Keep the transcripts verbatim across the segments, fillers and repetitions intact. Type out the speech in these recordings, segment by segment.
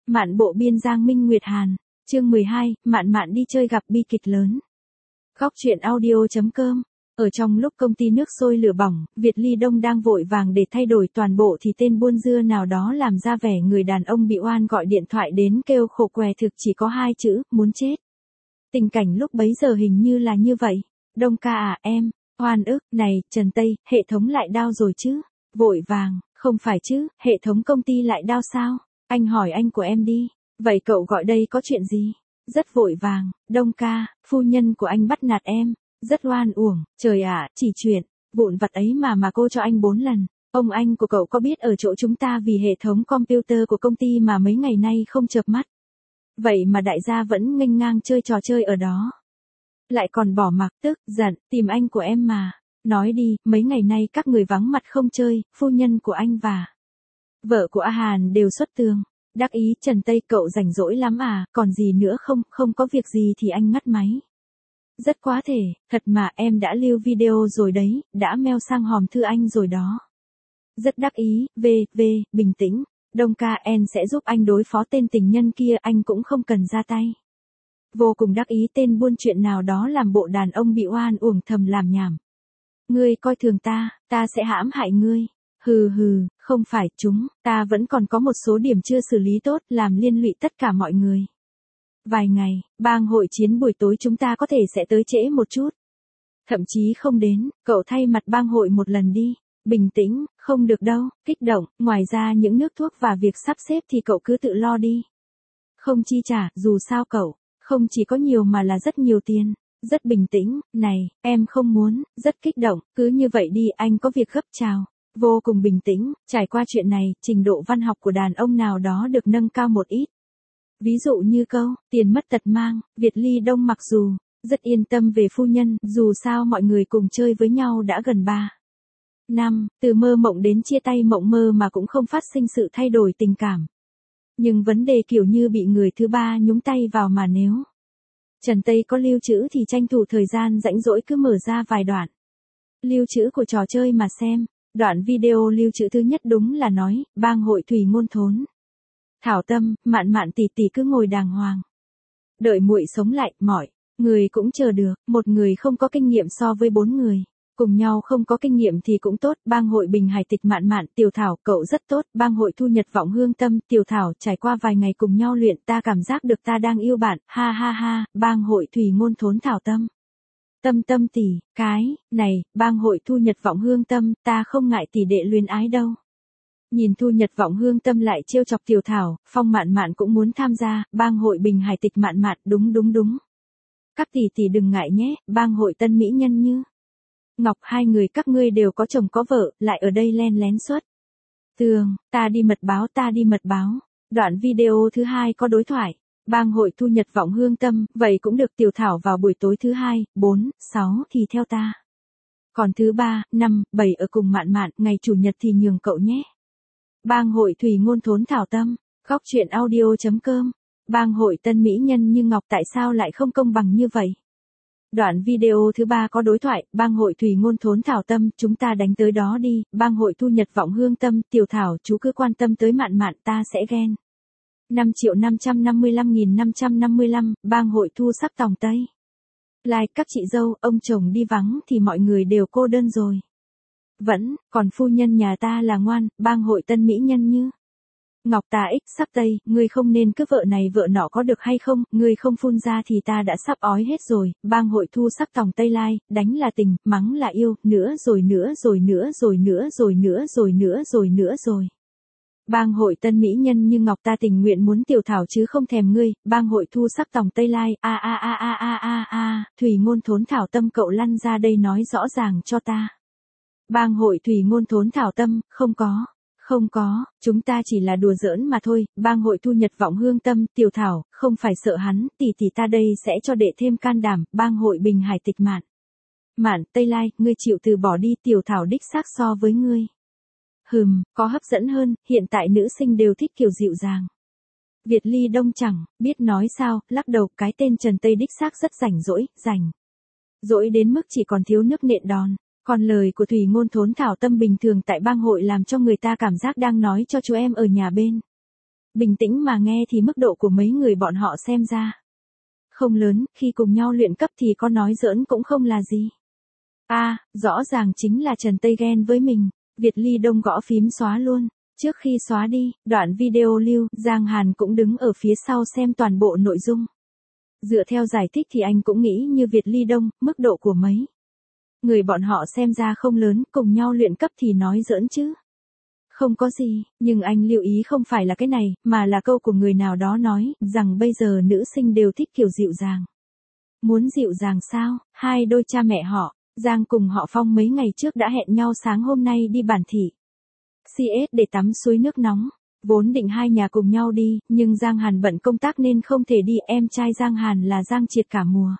Mạn bộ biên Giang Minh Nguyệt Hàn, chương mười hai, Mạn Mạn đi chơi gặp bi kịch lớn. Góc truyện audio chấm com. Ở trong lúc công ty nước sôi lửa bỏng, Việt Ly Đông đang vội vàng để thay đổi toàn bộ thì tên buôn dưa nào đó làm ra vẻ người đàn ông bị oan gọi điện thoại đến kêu khổ què, thực chỉ có hai chữ, muốn chết. Tình cảnh lúc bấy giờ hình như là như vậy. Đông ca à em, oan ức, này, Trần Tây, hệ thống lại đau rồi chứ? Vội vàng, không phải chứ, hệ thống công ty lại đau sao? Anh hỏi anh của em đi, vậy cậu gọi đây có chuyện gì? Rất vội vàng, Đông ca, phu nhân của anh bắt nạt em, rất oan uổng, trời ạ, chỉ chuyện, vụn vặt ấy mà mà cô cho anh bốn lần. Ông anh của cậu có biết ở chỗ chúng ta vì hệ thống computer của công ty mà mấy ngày nay không chợp mắt. Vậy mà đại gia vẫn nghênh ngang chơi trò chơi ở đó. Lại còn bỏ mặc, tức, giận, tìm anh của em mà. Nói đi, mấy ngày nay các người vắng mặt không chơi, phu nhân của anh và vợ của A Hàn đều xuất tường. Đắc ý, Trần Tây, cậu rảnh rỗi lắm à, còn gì nữa không, không có việc gì thì anh ngắt máy. Rất quá thể, thật mà em đã lưu video rồi đấy, đã mail sang hòm thư anh rồi đó. Rất đắc ý, v, v, bình tĩnh, Đông ca, em sẽ giúp anh đối phó tên tình nhân kia, anh cũng không cần ra tay. Vô cùng đắc ý, tên buôn chuyện nào đó làm bộ đàn ông bị oan uổng thầm làm nhảm. Ngươi coi thường ta, ta sẽ hãm hại ngươi. Hừ hừ, không phải, chúng, ta vẫn còn có một số điểm chưa xử lý tốt, làm liên lụy tất cả mọi người. Vài ngày, bang hội chiến buổi tối chúng ta có thể sẽ tới trễ một chút. Thậm chí không đến, cậu thay mặt bang hội một lần đi. Bình tĩnh, không được đâu, kích động, ngoài ra những nước thuốc và việc sắp xếp thì cậu cứ tự lo đi. Không chi trả, dù sao cậu, không chỉ có nhiều mà là rất nhiều tiền. Rất bình tĩnh, này, em không muốn, rất kích động, cứ như vậy đi, anh có việc gấp chào. Vô cùng bình tĩnh, trải qua chuyện này, trình độ văn học của đàn ông nào đó được nâng cao một ít. Ví dụ như câu, tiền mất tật mang, Việt Ly Đông mặc dù rất yên tâm về phu nhân, dù sao mọi người cùng chơi với nhau đã gần ba năm, từ mơ mộng đến chia tay mộng mơ mà cũng không phát sinh sự thay đổi tình cảm. Nhưng vấn đề kiểu như bị người thứ ba nhúng tay vào mà nếu Trần Tây có lưu trữ thì tranh thủ thời gian rãnh rỗi cứ mở ra vài đoạn lưu trữ của trò chơi mà xem. Đoạn video lưu trữ thứ nhất đúng là nói, bang hội Thủy Ngôn Thốn. Thảo Tâm, Mạn Mạn tỷ tỷ cứ ngồi đàng hoàng. Đợi muội sống lại, mọi người cũng chờ được, một người không có kinh nghiệm so với bốn người. Cùng nhau không có kinh nghiệm thì cũng tốt, bang hội Bình Hải Tịch Mạn Mạn, Tiểu Thảo, cậu rất tốt, bang hội Thu Nhật Vọng Hương Tâm, Tiểu Thảo, trải qua vài ngày cùng nhau luyện ta cảm giác được ta đang yêu bạn, ha ha ha, bang hội Thủy Ngôn Thốn Thảo Tâm. Tâm Tâm tỷ, cái, này, bang hội Thu Nhật Vọng Hương Tâm, ta không ngại tỷ đệ luyến ái đâu. Nhìn Thu Nhật Vọng Hương Tâm lại trêu chọc Tiểu Thảo, Phong Mạn Mạn cũng muốn tham gia, bang hội Bình Hải Tịch Mạn Mạn, đúng đúng đúng. Các tỷ tỷ đừng ngại nhé, bang hội Tân Mỹ Nhân Như Ngọc, hai người các ngươi đều có chồng có vợ, lại ở đây len lén xuất tường, ta đi mật báo, ta đi mật báo. Đoạn video thứ hai có đối thoại. Bang hội Thu Nhật Vọng Hương Tâm, vậy cũng được Tiểu Thảo vào buổi tối thứ hai, bốn, sáu thì theo ta. Còn thứ ba, năm, bảy ở cùng Mạn Mạn, ngày chủ nhật thì nhường cậu nhé. Bang hội Thủy Ngôn Thốn Thảo Tâm, góc truyện audio chấm com. Bang hội Tân Mỹ Nhân Như Ngọc tại sao lại không công bằng như vậy? Đoạn video thứ ba có đối thoại, bang hội Thủy Ngôn Thốn Thảo Tâm, chúng ta đánh tới đó đi, bang hội Thu Nhật Vọng Hương Tâm, Tiểu Thảo, chú cứ quan tâm tới Mạn Mạn ta sẽ ghen. năm triệu năm trăm năm mươi lăm nghìn năm trăm năm mươi lăm, bang hội Thu Sắc Tòng Tây. Like các chị dâu, ông chồng đi vắng thì mọi người đều cô đơn rồi. Vẫn, còn phu nhân nhà ta là ngoan, bang hội Tân Mỹ Nhân Như Ngọc ta ích Sắc Tây, ngươi không nên cứ vợ này vợ nọ có được hay không, ngươi không phun ra thì ta đã sắp ói hết rồi, bang hội Thu Sắc Tòng Tây Lai, đánh là tình, mắng là yêu, nữa rồi nữa rồi nữa rồi nữa rồi nữa rồi nữa rồi nữa rồi. Bang hội Tân Mỹ Nhân Như Ngọc ta tình nguyện muốn Tiểu Thảo chứ không thèm ngươi, bang hội Thu Sắc Tòng Tây Lai, a a a a a a a, Thủy Ngôn Thốn Thảo Tâm cậu lăn ra đây nói rõ ràng cho ta. Bang hội Thủy Ngôn Thốn Thảo Tâm, không có, không có, chúng ta chỉ là đùa giỡn mà thôi, bang hội Thu Nhật Vọng Hương Tâm, Tiểu Thảo, không phải sợ hắn, tỷ tỷ ta đây sẽ cho đệ thêm can đảm, bang hội Bình Hải Tịch Mạn Mạn, Tây Lai, ngươi chịu từ bỏ đi, Tiểu Thảo đích xác so với ngươi. Hừm, có hấp dẫn hơn, hiện tại nữ sinh đều thích kiểu dịu dàng. Việt Ly Đông chẳng biết nói sao, lắc đầu, cái tên Trần Tây đích xác rất rảnh rỗi, rảnh rỗi đến mức chỉ còn thiếu nước nện đòn. Còn lời của Thủy Ngôn Thốn Thảo Tâm bình thường tại bang hội làm cho người ta cảm giác đang nói cho chú em ở nhà bên. Bình tĩnh mà nghe thì mức độ của mấy người bọn họ xem ra không lớn, khi cùng nhau luyện cấp thì có nói giỡn cũng không là gì. A, à, rõ ràng chính là Trần Tây ghen với mình. Việt Ly Đông gõ phím xóa luôn. Trước khi xóa đi, đoạn video lưu, Giang Hàn cũng đứng ở phía sau xem toàn bộ nội dung. Dựa theo giải thích thì anh cũng nghĩ như Việt Ly Đông, mức độ của mấy người bọn họ xem ra không lớn, cùng nhau luyện cấp thì nói giỡn chứ. Không có gì, nhưng anh lưu ý không phải là cái này, mà là câu của người nào đó nói, rằng bây giờ nữ sinh đều thích kiểu dịu dàng. Muốn dịu dàng sao? Hai đôi cha mẹ họ, Giang cùng họ Phong mấy ngày trước đã hẹn nhau sáng hôm nay đi Bản Thị xê ét để tắm suối nước nóng. Vốn định hai nhà cùng nhau đi, nhưng Giang Hàn bận công tác nên không thể đi. Em trai Giang Hàn là Giang Triệt cả mùa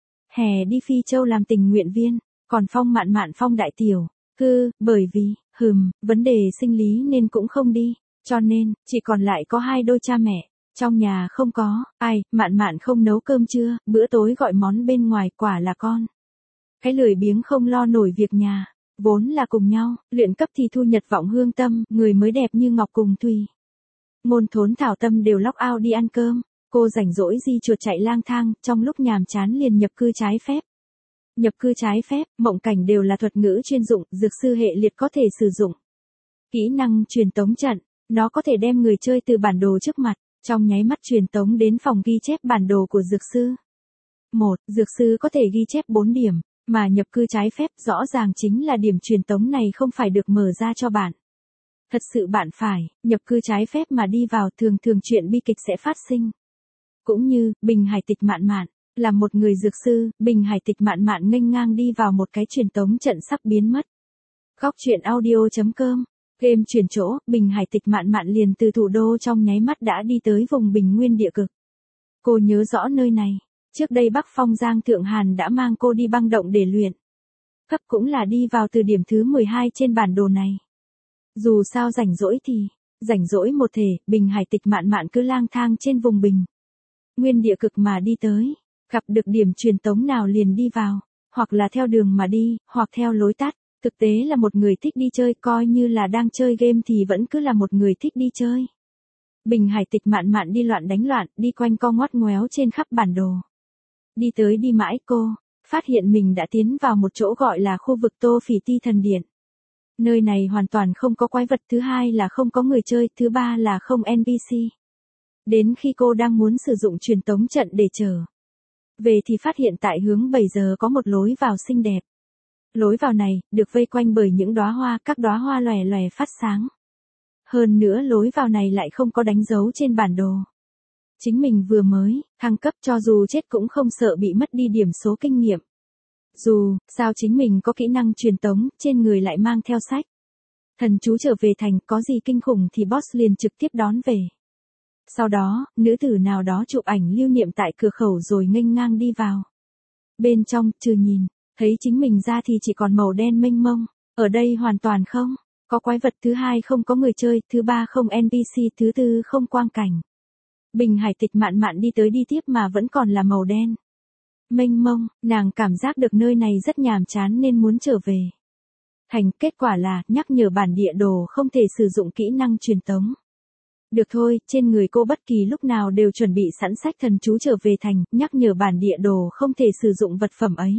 hè đi Phi Châu làm tình nguyện viên, còn Phong Mạn Mạn Phong đại tiểu cư, bởi vì, hừm, vấn đề sinh lý nên cũng không đi, cho nên, chỉ còn lại có hai đôi cha mẹ. Trong nhà không có ai, Mạn Mạn không nấu cơm trưa, bữa tối gọi món bên ngoài, quả là con cái lười biếng không lo nổi việc nhà. Vốn là cùng nhau, luyện cấp thì Thu Nhật Vọng Hương Tâm, người mới đẹp như ngọc cùng Thùy Ngôn Thốn Thảo Tâm đều log out đi ăn cơm. Cô rảnh rỗi di chuột chạy lang thang, trong lúc nhàm chán liền nhập cư trái phép. Nhập cư trái phép, mộng cảnh đều là thuật ngữ chuyên dụng, dược sư hệ liệt có thể sử dụng. Kỹ năng truyền tống trận, nó có thể đem người chơi từ bản đồ trước mặt, trong nháy mắt truyền tống đến phòng ghi chép bản đồ của dược sư. Một, dược sư có thể ghi chép bốn điểm, mà nhập cư trái phép rõ ràng chính là điểm truyền tống này không phải được mở ra cho bạn. Thật sự bạn phải, nhập cư trái phép mà đi vào, thường thường chuyện bi kịch sẽ phát sinh. Cũng như, Bình Hải Tịch Mạn Mạn, là một người dược sư, Bình Hải Tịch Mạn Mạn nghênh ngang đi vào một cái truyền tống trận sắp biến mất. Góc truyện audio chấm com, game chuyển chỗ, Bình Hải Tịch Mạn Mạn liền từ thủ đô trong nháy mắt đã đi tới vùng Bình Nguyên địa cực. Cô nhớ rõ nơi này, trước đây Bắc Phong Giang Thượng Hàn đã mang cô đi băng động để luyện cấp, cũng là đi vào từ điểm thứ mười hai trên bản đồ này. Dù sao rảnh rỗi thì, rảnh rỗi một thể, Bình Hải Tịch Mạn Mạn cứ lang thang trên vùng Bình Nguyên địa cực mà đi tới, gặp được điểm truyền tống nào liền đi vào, hoặc là theo đường mà đi, hoặc theo lối tắt. Thực tế là một người thích đi chơi, coi như là đang chơi game thì vẫn cứ là một người thích đi chơi. Bình Hải Tịch Mạn Mạn đi loạn đánh loạn, đi quanh co ngoắt ngoéo trên khắp bản đồ. Đi tới đi mãi cô, phát hiện mình đã tiến vào một chỗ gọi là khu vực Tô Phỉ Ti Thần Điện. Nơi này hoàn toàn không có quái vật, thứ hai là không có người chơi, thứ ba là không en pê xê. Đến khi cô đang muốn sử dụng truyền tống trận để trở về thì phát hiện tại hướng bảy giờ có một lối vào xinh đẹp. Lối vào này, được vây quanh bởi những đóa hoa, các đóa hoa lòe lòe phát sáng. Hơn nữa lối vào này lại không có đánh dấu trên bản đồ. Chính mình vừa mới thăng cấp, cho dù chết cũng không sợ bị mất đi điểm số kinh nghiệm. Dù sao chính mình có kỹ năng truyền tống, trên người lại mang theo sách thần chú trở về thành, có gì kinh khủng thì boss liền trực tiếp đón về. Sau đó, nữ tử nào đó chụp ảnh lưu niệm tại cửa khẩu rồi nghênh ngang đi vào. Bên trong, trừ nhìn thấy chính mình ra thì chỉ còn màu đen mênh mông. Ở đây hoàn toàn không có quái vật, thứ hai không có người chơi, thứ ba không en pê xê, thứ tư không quang cảnh. Bình Hải Tịch Mạn Mạn đi tới đi tiếp mà vẫn còn là màu đen mênh mông, nàng cảm giác được nơi này rất nhàm chán nên muốn trở về thành. Kết quả là nhắc nhở bản địa đồ không thể sử dụng kỹ năng truyền tống. Được thôi, trên người cô bất kỳ lúc nào đều chuẩn bị sẵn sách thần chú trở về thành, nhắc nhở bản địa đồ không thể sử dụng vật phẩm ấy.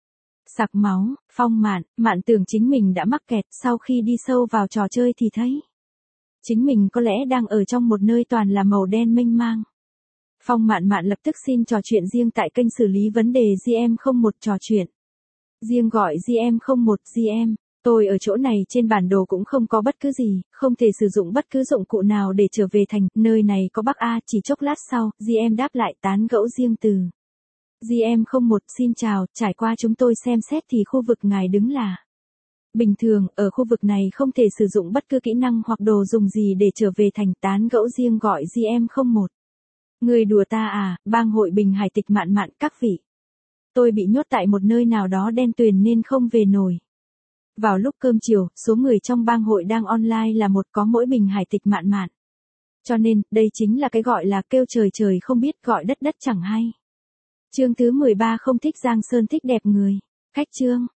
Sặc máu, Phong Mạn Mạn tưởng chính mình đã mắc kẹt, sau khi đi sâu vào trò chơi thì thấy chính mình có lẽ đang ở trong một nơi toàn là màu đen mênh mang. Phong Mạn Mạn lập tức xin trò chuyện riêng tại kênh xử lý vấn đề giê em không một, trò chuyện riêng gọi giê em không một, giê em, tôi ở chỗ này, trên bản đồ cũng không có bất cứ gì, không thể sử dụng bất cứ dụng cụ nào để trở về thành, nơi này có bug a. Chỉ chốc lát sau, giê em đáp lại tán gẫu riêng từ giê em không một, xin chào, trải qua chúng tôi xem xét thì khu vực ngài đứng là bình thường, ở khu vực này không thể sử dụng bất cứ kỹ năng hoặc đồ dùng gì để trở về thành, tán gẫu riêng gọi giê em không một. Người đùa ta à, bang hội Bình Hải Tịch Mạn Mạn, các vị. Tôi bị nhốt tại một nơi nào đó đen tuyền nên không về nổi. Vào lúc cơm chiều, số người trong bang hội đang online là một, có mỗi Bình Hải Tịch Mạn Mạn. Cho nên, đây chính là cái gọi là kêu trời trời không biết, gọi đất đất chẳng hay. Chương thứ mười ba, không thích Giang Sơn thích đẹp người. Khách chương.